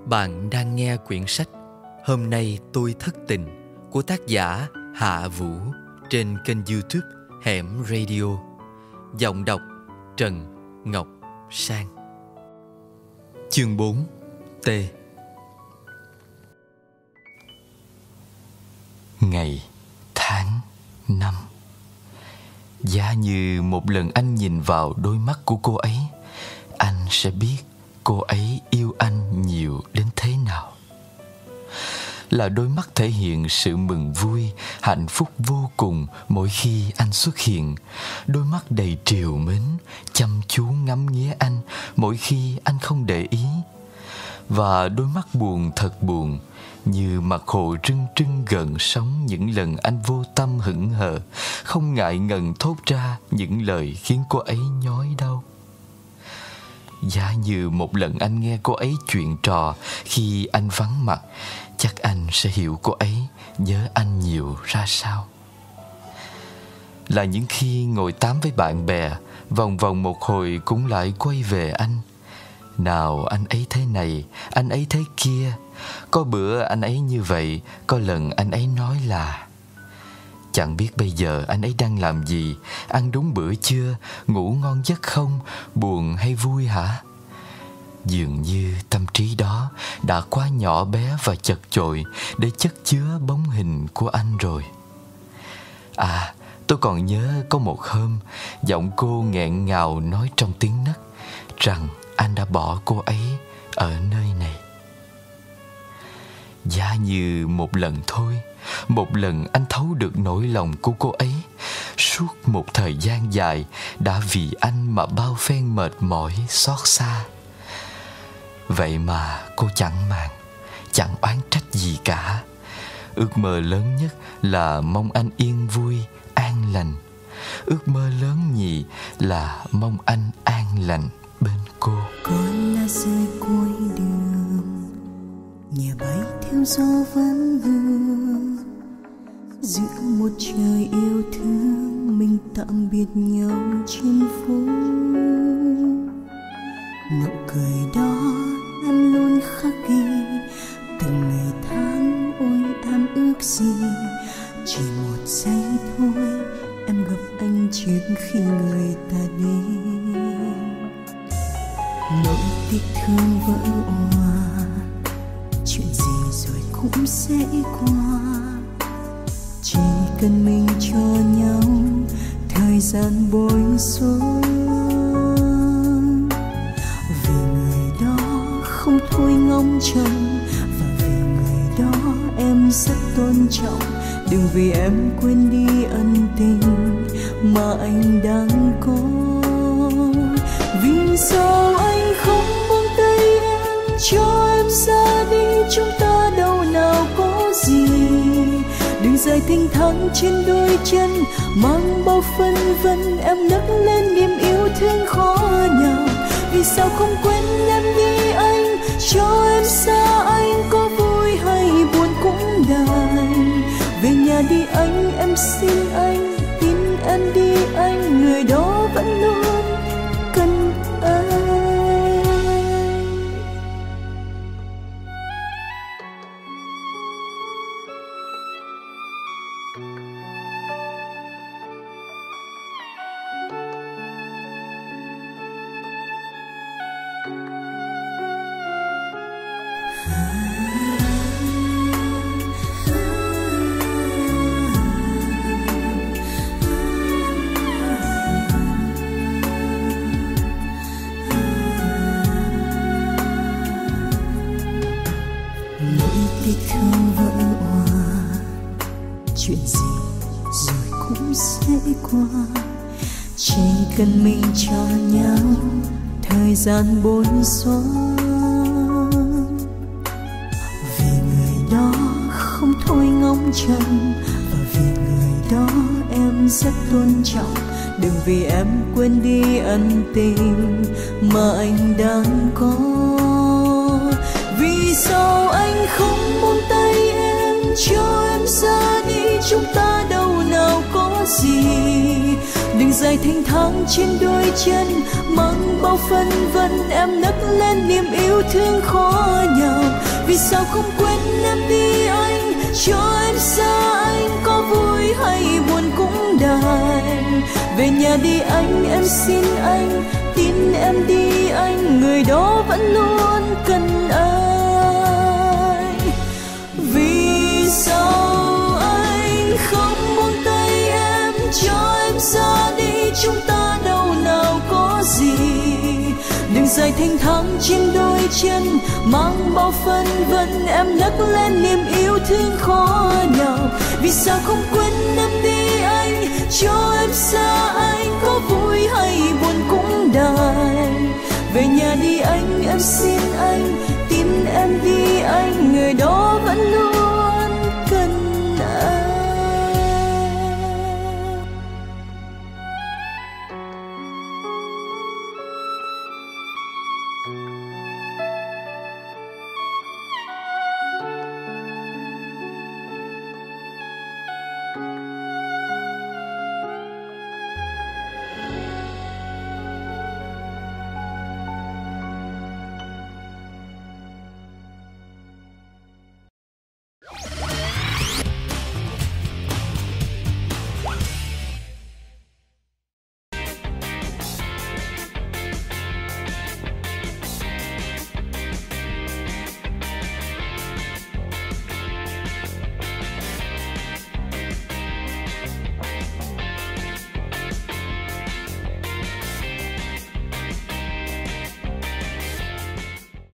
Bạn đang nghe quyển sách Hôm nay tôi thất tình của tác giả Hạ Vũ trên kênh YouTube Hẻm Radio. Giọng đọc Trần Ngọc Sang. Chương 4 T. Ngày, tháng, năm. Giá như một lần anh nhìn vào đôi mắt của cô ấy, anh sẽ biết cô ấy yêu anh nhiều đến thế nào. Là đôi mắt thể hiện sự mừng vui, hạnh phúc vô cùng mỗi khi anh xuất hiện. Đôi mắt đầy trìu mến, chăm chú ngắm nghía anh mỗi khi anh không để ý. Và đôi mắt buồn thật buồn, như mặt hồ rưng rưng gợn sóng những lần anh vô tâm hững hờ, không ngại ngần thốt ra những lời khiến cô ấy nhói đau. Giá như một lần anh nghe cô ấy chuyện trò khi anh vắng mặt, chắc anh sẽ hiểu cô ấy nhớ anh nhiều ra sao. Là những khi ngồi tám với bạn bè, vòng vòng một hồi cũng lại quay về anh. Nào anh ấy thế này, anh ấy thế kia. Có bữa anh ấy như vậy, có lần anh ấy nói là: chẳng biết bây giờ anh ấy đang làm gì, ăn đúng bữa chưa, ngủ ngon giấc không, buồn hay vui hả? Dường như tâm trí đó đã quá nhỏ bé và chật chội để chất chứa bóng hình của anh rồi. À, tôi còn nhớ có một hôm, giọng cô nghẹn ngào nói trong tiếng nấc rằng anh đã bỏ cô ấy ở nơi này. Giá như một lần thôi, một lần anh thấu được nỗi lòng của cô ấy. Suốt một thời gian dài đã vì anh mà bao phen mệt mỏi xót xa. Vậy mà cô chẳng màng, chẳng oán trách gì cả. Ước mơ lớn nhất là mong anh yên vui, an lành. Ước mơ lớn nhì là mong anh an lành bên cô. Con lá rơi cuối đường, nhẹ bay theo gió vẫn vương. Giữa một trời yêu thương, mình tạm biệt nhau trên phố. Nụ cười đó em luôn khắc ghi từng ngày tháng. Ôi em ước gì chỉ một giây thôi, em gặp anh trước khi người ta đi. Nỗi tiếc thương vỡ òa, chuyện gì rồi cũng sẽ qua. Chỉ cần mình cho nhau thời gian bối rối. Vì người đó không thôi ngóng trông, và vì người đó em rất tôn trọng. Đừng vì em quên đi ân tình mà anh đang có. Vì sao anh không buông tay em, cho em ra đi, chúng ta đâu nào có gì. Đừng dài thênh thang trên đôi chân, mang bao phân vân em nấc lên niềm yêu thương khó nhọc. Vì sao không quên em đi anh, cho em xa anh, có vui hay buồn cũng đành. Về nhà đi anh, em xin anh, tin em đi anh, người đó vẫn luôn cần anh. Tiếc thương vỡ òa, chuyện gì rồi cũng sẽ qua. Chỉ cần mình cho nhau thời gian bối rối. Vì người đó không thôi ngóng trông, và vì người đó em rất tôn trọng. Đừng vì em quên đi ân tình mà anh đang có. Vì sao anh không buông tay em, cho em ra đi, chúng ta đâu nào có gì. Đừng dài thênh thang trên đôi chân mang bao phân vân, em nấc lên niềm yêu thương khó nhọc. Vì sao không quên em đi anh, cho em xa anh, có vui hay buồn cũng đành. Về nhà đi anh, em xin anh, tin em đi anh, người đó vẫn luôn cần anh. Vì sao anh không buông tay em, cho em ra đi, chúng ta đâu nào có gì. Đừng dài thênh thang trên đôi chân mang bao phân vân, em nấc lên niềm yêu thương khó nhọc. Vì sao không quên em